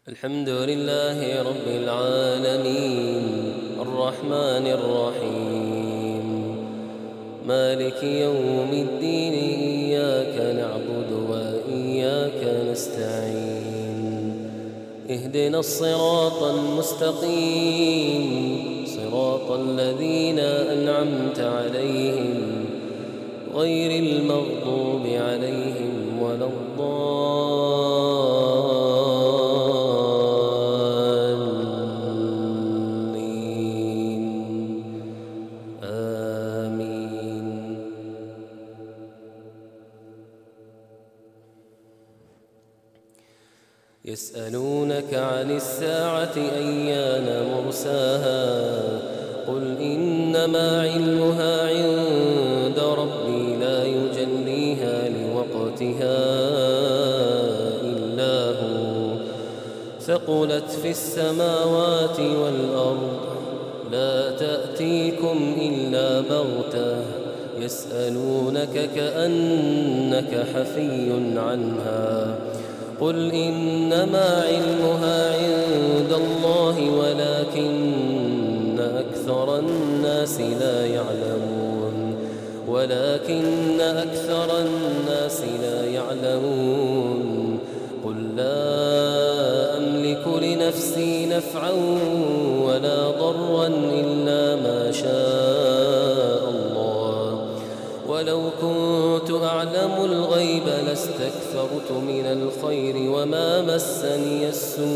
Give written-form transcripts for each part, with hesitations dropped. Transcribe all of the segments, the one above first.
الحمد لله رب العالمين الرحمن الرحيم مالك يوم الدين إياك نعبد وإياك نستعين اهدنا الصراط المستقيم صراط الذين أنعمت عليهم غير المغضوب عليهم ولا الضالين آمين. يسألونك عن الساعة أيان مرساها قل إنما علمها عند ربي لا يجليها لوقتها إلا هو ثقلت في السماوات والأرض لا تأتيكم إلا بغتة يسألونك كأنك حفي عنها قل إنما علمها عند الله ولكن أكثر الناس لا يعلمون قل لا أملك لنفسي نفعا ولا ضرا إلا ما شاء الله ولو كنت أعلم الغيب لاستكثرت من الخير وما مسني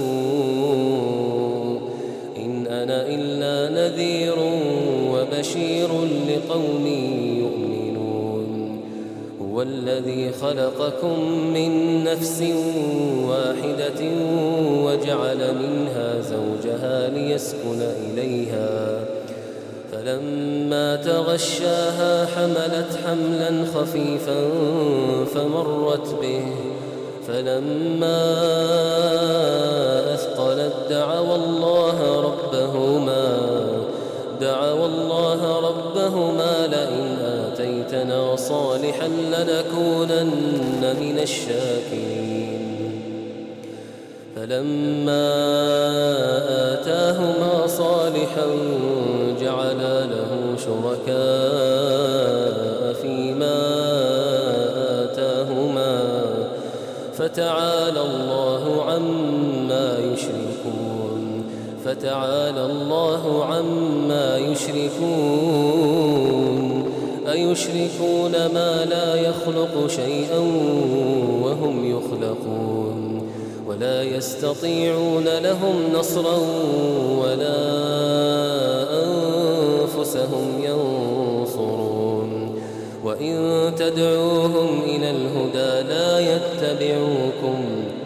السوء إن أنا إلا نذير وبشير لقوم يؤمنون هو الذي خلقكم من نفس واحدة وجعل منها زوجها ليسكن إليها فلما تغشاها حملت حملا خفيفا فمرت به فلما أثقلت دعوا الله ربهما لئن آتيتنا صالحا لنكونن من الشاكرين فلما آتاهما صالحا جعلا له شركاء فيما آتاهما فتعالى الله عما يشركون أيشركون ما لا يخلق شيئا وهم يخلقون ولا يستطيعون لهم نصرا ولا أنفسهم ينصرون وإن تدعوهم إلى الهدى لا يتبعوكم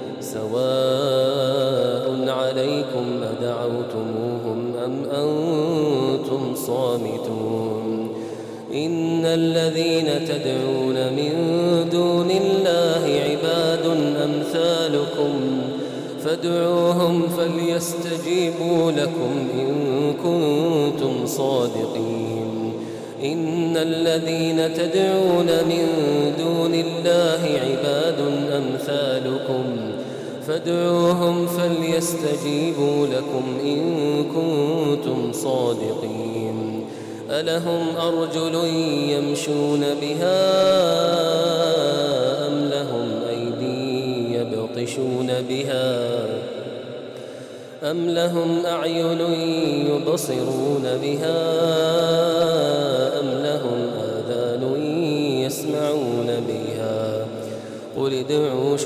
سواء عليكم أدعوتموهم أم أنتم صامتون إن الذين تدعون من دون الله عباد أمثالكم فادعوهم فليستجيبوا لكم إن كنتم صادقين إن الذين تدعون من دون الله عباد أمثالكم فادعوهم فليستجيبوا لكم إن كنتم صادقين ألهم أرجل يمشون بها أم لهم أيدي يبطشون بها أم لهم أعين يبصرون بها أم لهم آذان يسمعون بها قل ادعوا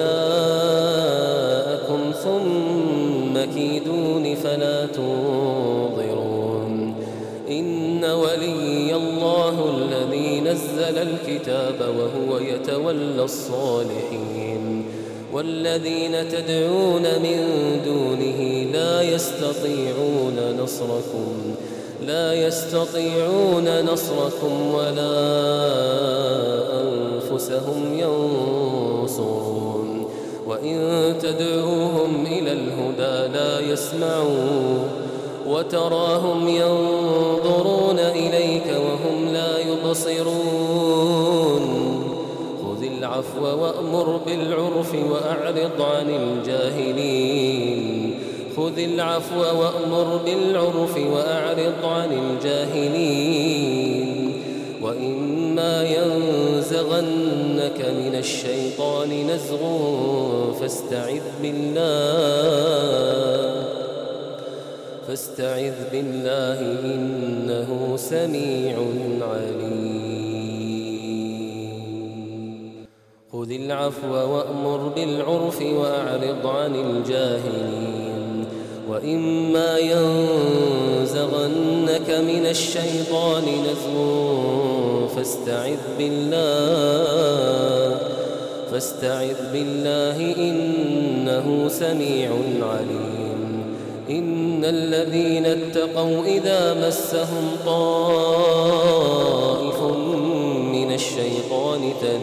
شركاءكم ثم كيدون فلا تنظرون إن ولي الله الذي نزل الكتاب وهو يتولى الصالحين والذين تدعون من دونه لا يستطيعون نصركم ولا أنفسهم ينصرون وإن تدعوهم إلى الهدى لا يسمعون وتراهم ينظرون إليك وهم لا يبصرون خذ العفو وأمر بالعرف وأعرض عن الجاهلين خذ العفو وأمر بالعرف وأعرض عن الجاهلين وإما ينزغنك من الشيطان نزغ فاستعذ بالله إنه سميع عليم خذ العفو وأمر بالعرف وأعرض عن الجاهلين وإما ينزغنك من الشيطان نزغ فاستعذ بالله إنه سميع عليم إن الذين اتقوا إذا مسهم طائف من الشيطان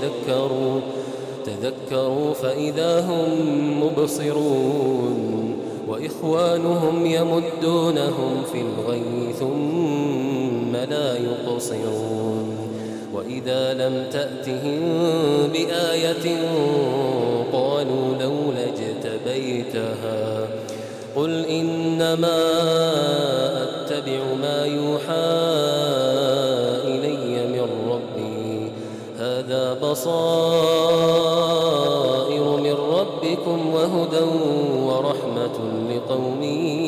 تذكروا فإذا هم مبصرون وإخوانهم يمدونهم في الغي ثم لا يقصرون وإذا لم تأتهم بآية قالوا لولا اجتبيتها قل إنما أتبع ما يوحى إلي من ربي هذا بصائر من ربكم وهدى ورحمة لقوم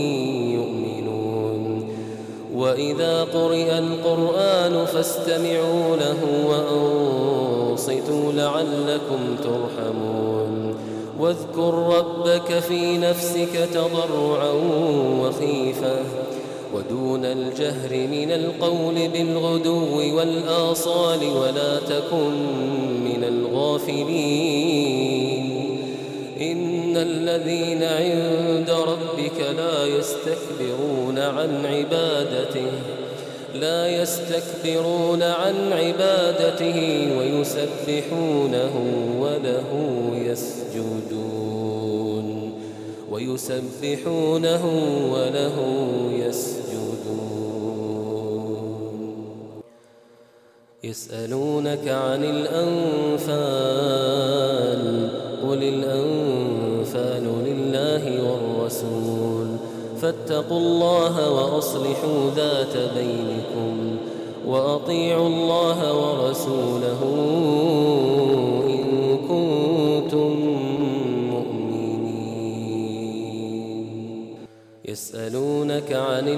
يؤمنون وإذا قرئ القرآن فاستمعوا له وأنصتوا لعلكم ترحمون واذكر ربك في نفسك تضرعا وخيفة ودون الجهر من القول بالغدو والآصال ولا تكن من الغافلين إن الذين عند ربك لا يستكبرون عن عبادته ويسبحونه وله يسجدون يسألونك عن الأنفال قل الأنفال لله والرسول فاتقوا الله وأصلحوا ذات بينكم وأطيعوا الله ورسوله إن كنتم مؤمنين يسألونك عن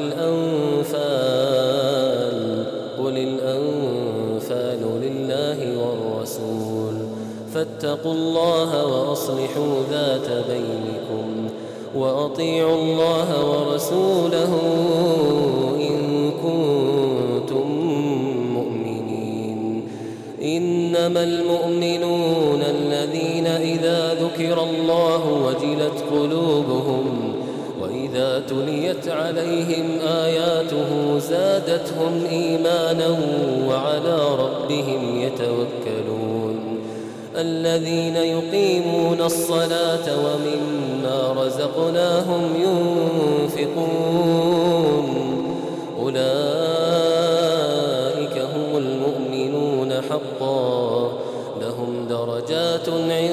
الأنفال قل الأنفال لله والرسول فاتقوا الله وأصلحوا ذات بينكم وأطيعوا الله ورسوله إن كنتم مؤمنين إنما المؤمنون الذين إذا ذكر الله وجلت قلوبهم وإذا تليت عليهم آياته زادتهم إيمانا وعلى ربهم يتوكلون الذين يقيمون الصلاة ومما رزقناهم ينفقون أولئك هم المؤمنون حقا لهم درجات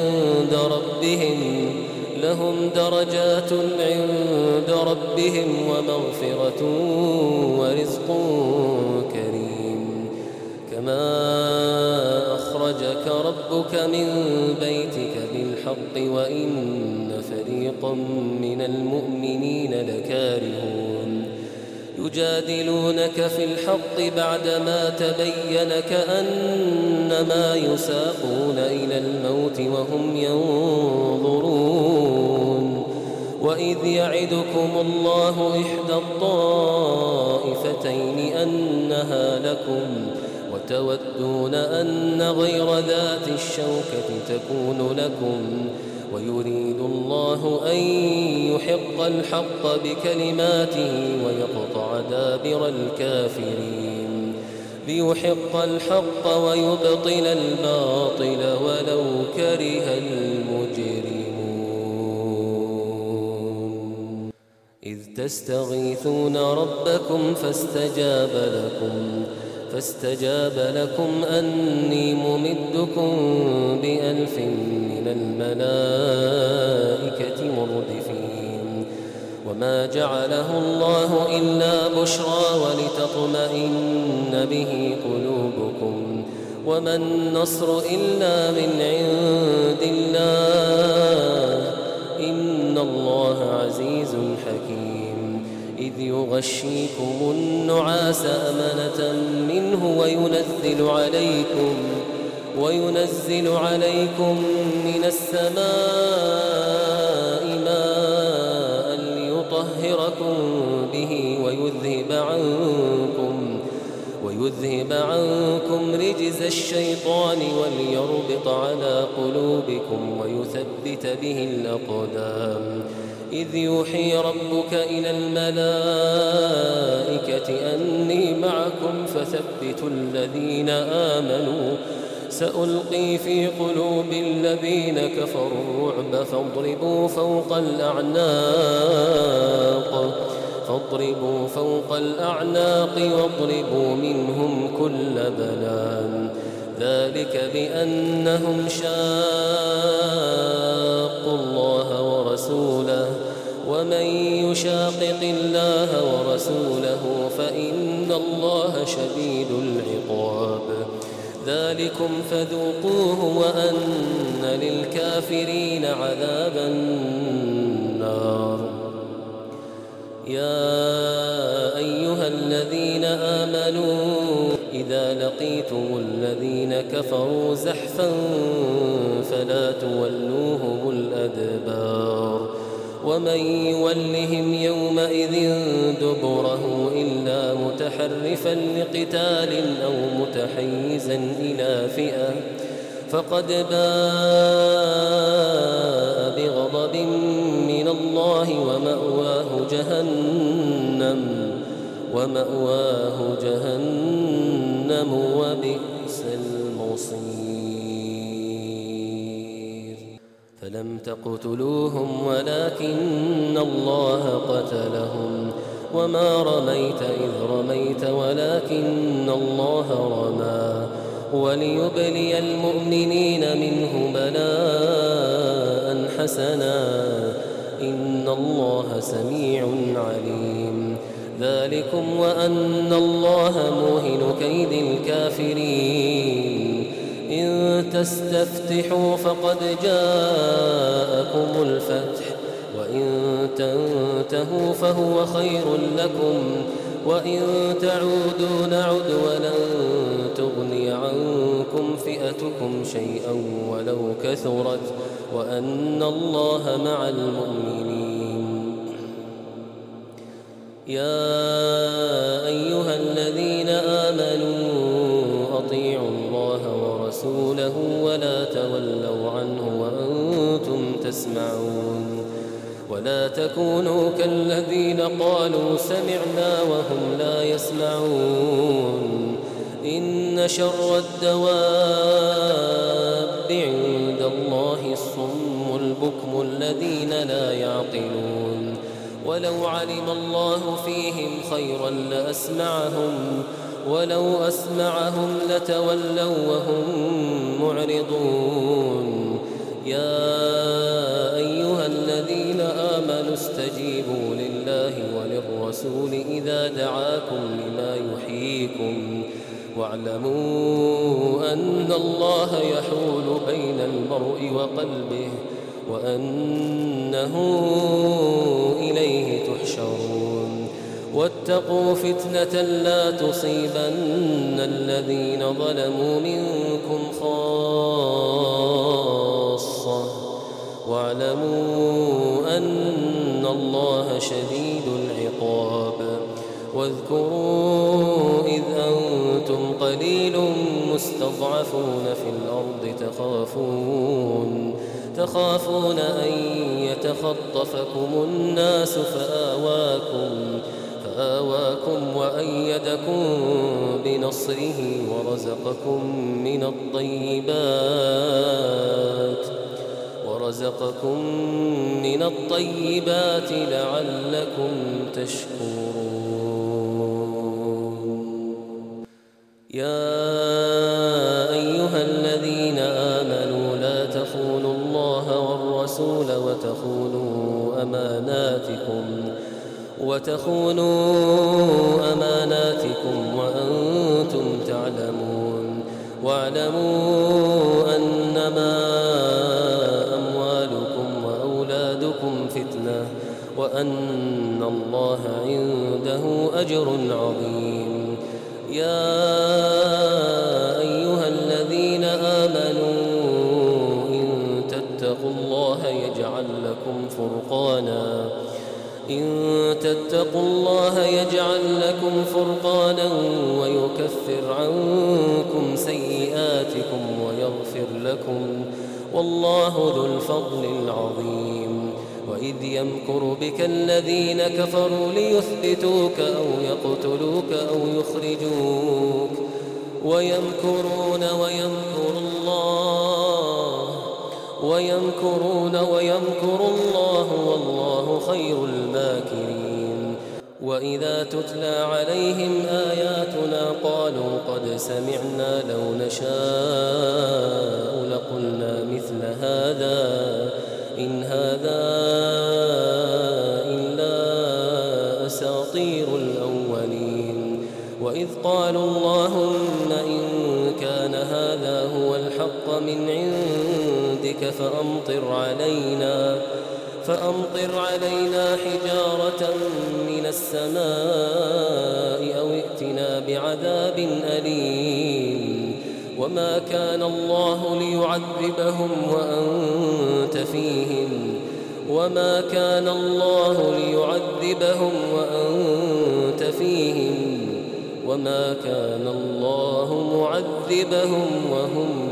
عند ربهم ومغفرة ورزق كريم كما أخرجك ربك من بيتك بالحق وإن فريقا من المؤمنين لكارهون يجادلونك في الحق بعدما تبين كأنما يساقون إلى الموت وهم ينظرون وإذ يعدكم الله إحدى الطائفتين أنها لكم وتودون أن غير ذات الشوكة تكون لكم ويريد الله أن يحق الحق بكلماته ويقطع دابر الكافرين ليحق الحق ويبطل الباطل ولو كره المجرمون إذ تستغيثون ربكم فاستجاب لكم أني ممدكم ب1000 من الملائكة مردفين وما جعله الله إلا بشرى ولتطمئن به قلوبكم وما النصر إلا من عند الله إن الله عزيز حكيم إذ يغشيكم النعاس أمنة منه وينزل عليكم من السماء ماء ليطهركم به ويذهب عنكم رجز الشيطان وليربط على قلوبكم ويثبت به الأقدام إذ يوحي ربك إلى الملائكة أني معكم فثبتوا الذين آمنوا سألقي في قلوب الذين كفروا الرعب فاضربوا فوق الأعناق واضربوا منهم كل بنان ذلك بأنهم شاقوا الله ورسوله ومن يشاقق الله ورسوله فإن الله شديد العقاب ذلكم فذوقوه وأن للكافرين عذاب النار يا أيها الذين آمنوا إذا لقيتم الذين كفروا زحفا فلا تولوهم الأدبار ومن يولهم يومئذ دبره إلا متحرفا لقتال أو متحيزا إلى فئة فقد باء بغضب من الله ومأواه جهنم وبئس المصير فلم تقتلوهم ولكن الله قتلهم وما رميت إذ رميت ولكن الله رمى وليبلي المؤمنين منه بلاء حسنا إن الله سميع عليم ذلكم وأن الله موهن كيد الكافرين إن تستفتحوا فقد جاءكم الفتح وإن تنتهوا فهو خير لكم وإن تعودوا نعد ولن تغني عنكم فئتكم شيئا ولو كثرت وأن الله مع المؤمنين يا أيها الذين آمنوا أطيعوا الله ورسوله ولا تولوا عنه وأنتم تسمعون ولا تكونوا كالذين قالوا سمعنا وهم لا يسمعون إن شر الدواب عند الله الصم البكم الذين لا يعقلون ولو علم الله فيهم خيرا ولو أسمعهم لتولوا وهم معرضون يا أيها الذين آمنوا استجيبوا لله وللرسول إذا دعاكم لما يحييكم واعلموا أن الله يحول بين المرء وقلبه وأنه إليه تحشرون واتقوا فتنة لا تصيبن الذين ظلموا منكم خاصة واعلموا أن الله شديد العقاب واذكروا إذ أنتم قليل مستضعفون في الأرض تخافون أن يتخطفكم الناس فآواكم وأيدكم بنصره ورزقكم من الطيبات لعلكم تشكرون يا أيها الذين آمنوا لا تخونوا الله والرسول وتخونوا أماناتكم أماناتكم وأنتم تعلمون. واعلموا أنما أموالكم وأولادكم فتنة وأن الله عنده أجر عظيم. يا أيها الذين آمنوا إن تتقوا الله يجعل لكم فرقانا ويكفر عنكم سيئاتكم ويغفر لكم، والله ذو الفضل العظيم. وإذ يمكر بك الذين كفروا ليثبتوك أو يقتلوك أو يخرجوك ويمكرون ويمكر الله والله خير الماكرين. وإذا تتلى عليهم آياتنا قالوا قد سمعنا لو نشاء لقلنا مثل هذا إن هذا إلا أساطير الأولين. وإذ قالوا اللهم إن كان هذا هو الحق من عندك فأمطر علينا حجارة من السماء أو ائتنا بعذاب أليم. وما كان الله ليعذبهم وأنت فيهم وما كان الله معذبهم وهم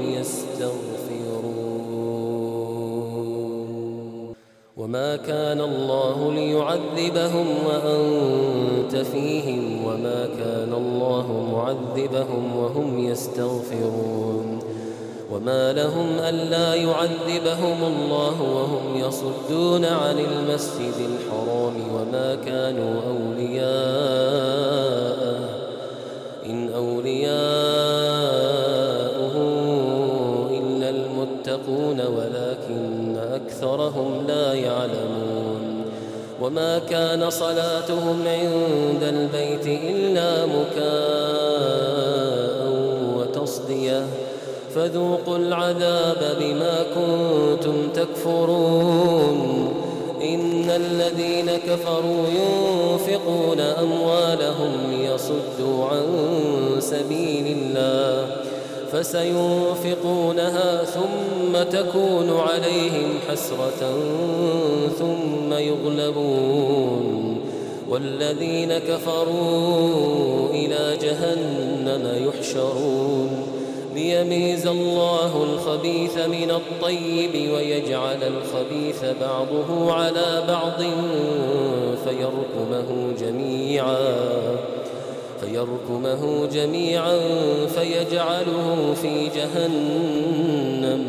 يستغفرون. وما كان الله ليعذبهم وأنت فيهم وما كان الله معذبهم وهم يستغفرون. وما لهم ألا يعذبهم الله وهم يصدون عن المسجد الحرام وما كانوا أولياءه إن أولياؤه إلا المتقون ولكن أكثرهم لا يعلمون. وما كان صلاتهم عند البيت إلا مكاء وتصدية فذوقوا العذاب بما كنتم تكفرون. إن الذين كفروا ينفقون أموالهم ليصدوا عن سبيل الله فسينفقونها ثم تكون عليهم حسرة ثم يغلبون والذين كفروا إلى جهنم يحشرون ليميز الله الخبيث من الطيب ويجعل الخبيث بعضه على بعض فيركمه جميعا فيجعله في جهنم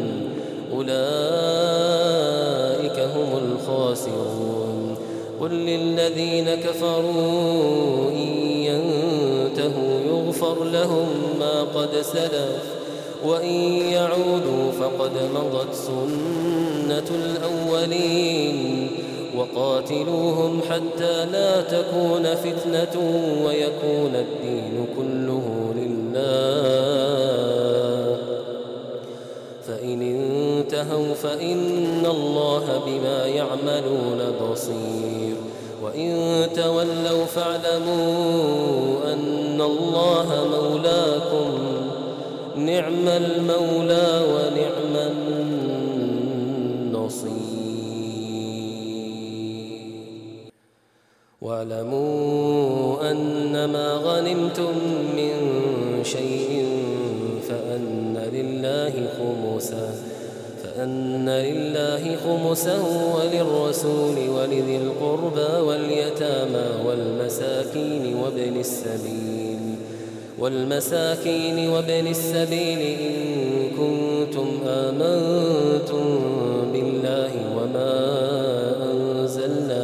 أولئك هم الخاسرون. قل للذين كفروا إن ينتهوا يغفر لهم ما قد سلف وإن يعودوا فقد مضت سنة الأولين. وقاتلوهم حتى لا تكون فتنة ويكون الدين كله لله فإن انتهوا فإن الله بما يعملون بصير. وإن تولوا فاعلموا أن الله مولاكم نعم المولى ونعم النصير. واعلموا أنما غنمتم من شيء فأن لله خمسه وللرسول ولذي القربى واليتامى والمساكين وابن السبيل إن كنتم آمنتم بالله وما أنزلنا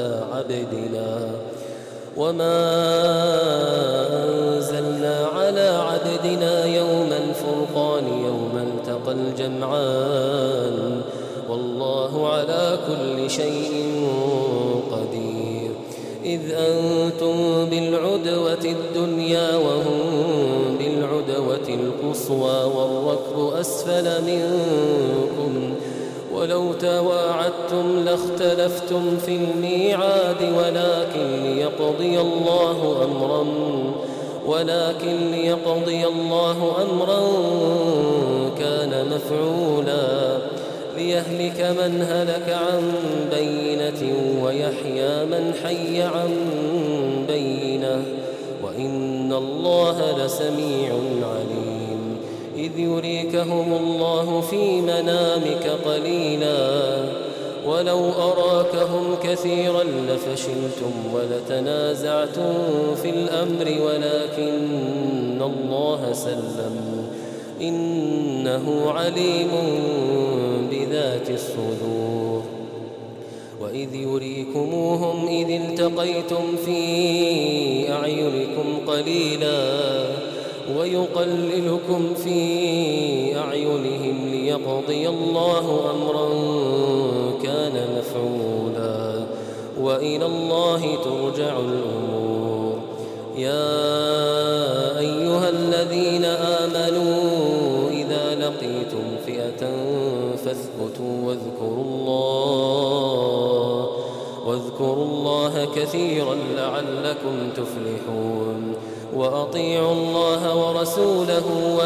على عبدنا يوم الفرقان يوم التقى الجمعان والله على كل شيء بالعدوة الدنيا وهم بالعدوة القصوى والركب أسفل منكم ولو تواعدتم لاختلفتم في الميعاد ولكن ليقضي الله أمرا كان مفعولا ليهلك من هلك عن بينة ويحيى من حي عن بينة وإن الله لسميع عليم إذ يريكهم الله في منامك قليلا ولو أراكهم كثيرا لفشلتم ولتنازعتم في الأمر ولكن الله سلم إنه عليم بذات الصدور وإذ يريكموهم إذ التقيتم في أعينكم قليلا ويقللكم في أعينهم ليقضي الله أمرا كان مفعولا وإلى الله ترجع الأمور يا أيها الذين آمنوا إذا لقيتم فئة فاثبتوا واذكروا الله كثيرا لعلكم تفلحون وأطيعوا الله ورسوله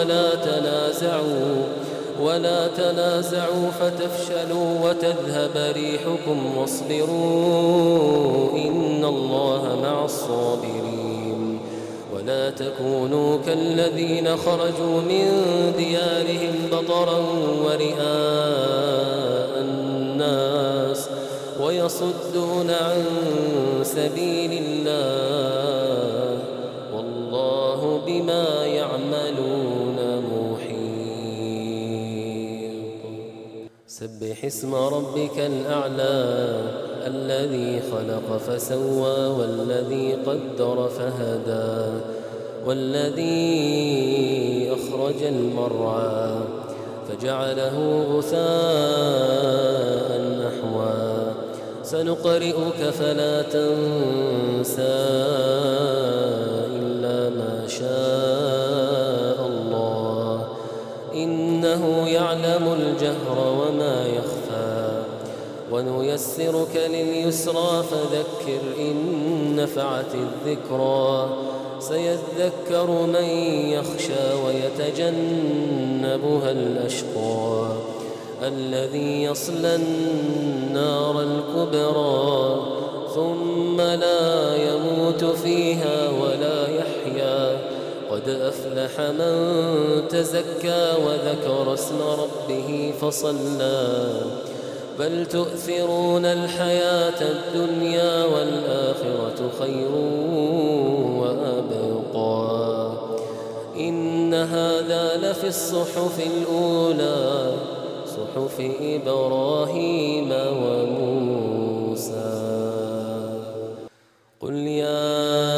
ولا تنازعوا فتفشلوا وتذهب ريحكم واصبروا إن الله مع الصابرين ولا تكونوا كالذين خرجوا من ديارهم بطرا ورئاء الناس ويصدون عن سبيل الله والله بما يعملون محيط سبح اسم ربك الأعلى الذي خلق فسوى والذي قدر فهدى والذي أخرج المرعى فجعله غثاء نحوا سنقرئك فلا تنسى إلا ما شاء الله إنه يعلم الجهر وما يخفى ونيسرك لليسرى فذكر إن نفعت الذكرى سيذكر من يخشى ويتجنبها الأشقى الذي يصلى النار الكبرى ثم لا يموت فيها ولا يحيا قد أفلح من تزكى وذكر اسم ربه فصلى بل تؤثرون الحياة الدنيا والآخرة خير وأبقى إن هذا لفي الصحف الأولى صحف إبراهيم وموسى قل يا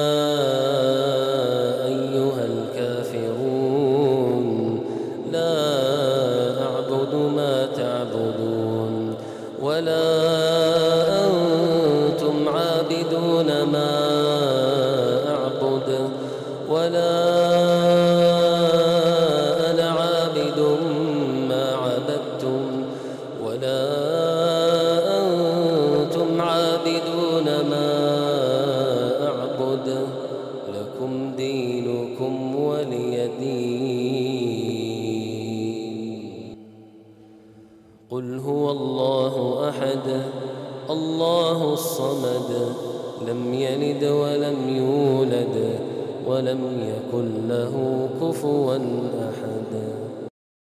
أيها الكافرون لا أعبد ما تعبدون ولا أنتم عابدون ما أعبد ولا أنا عابد ما عبدتم ولا أنتم عابدون ما أعبد لكم دينكم ولي دين قل هو الله أحد الله الصمد لم يلد ولم يولد ولم يكن له كفوا أحد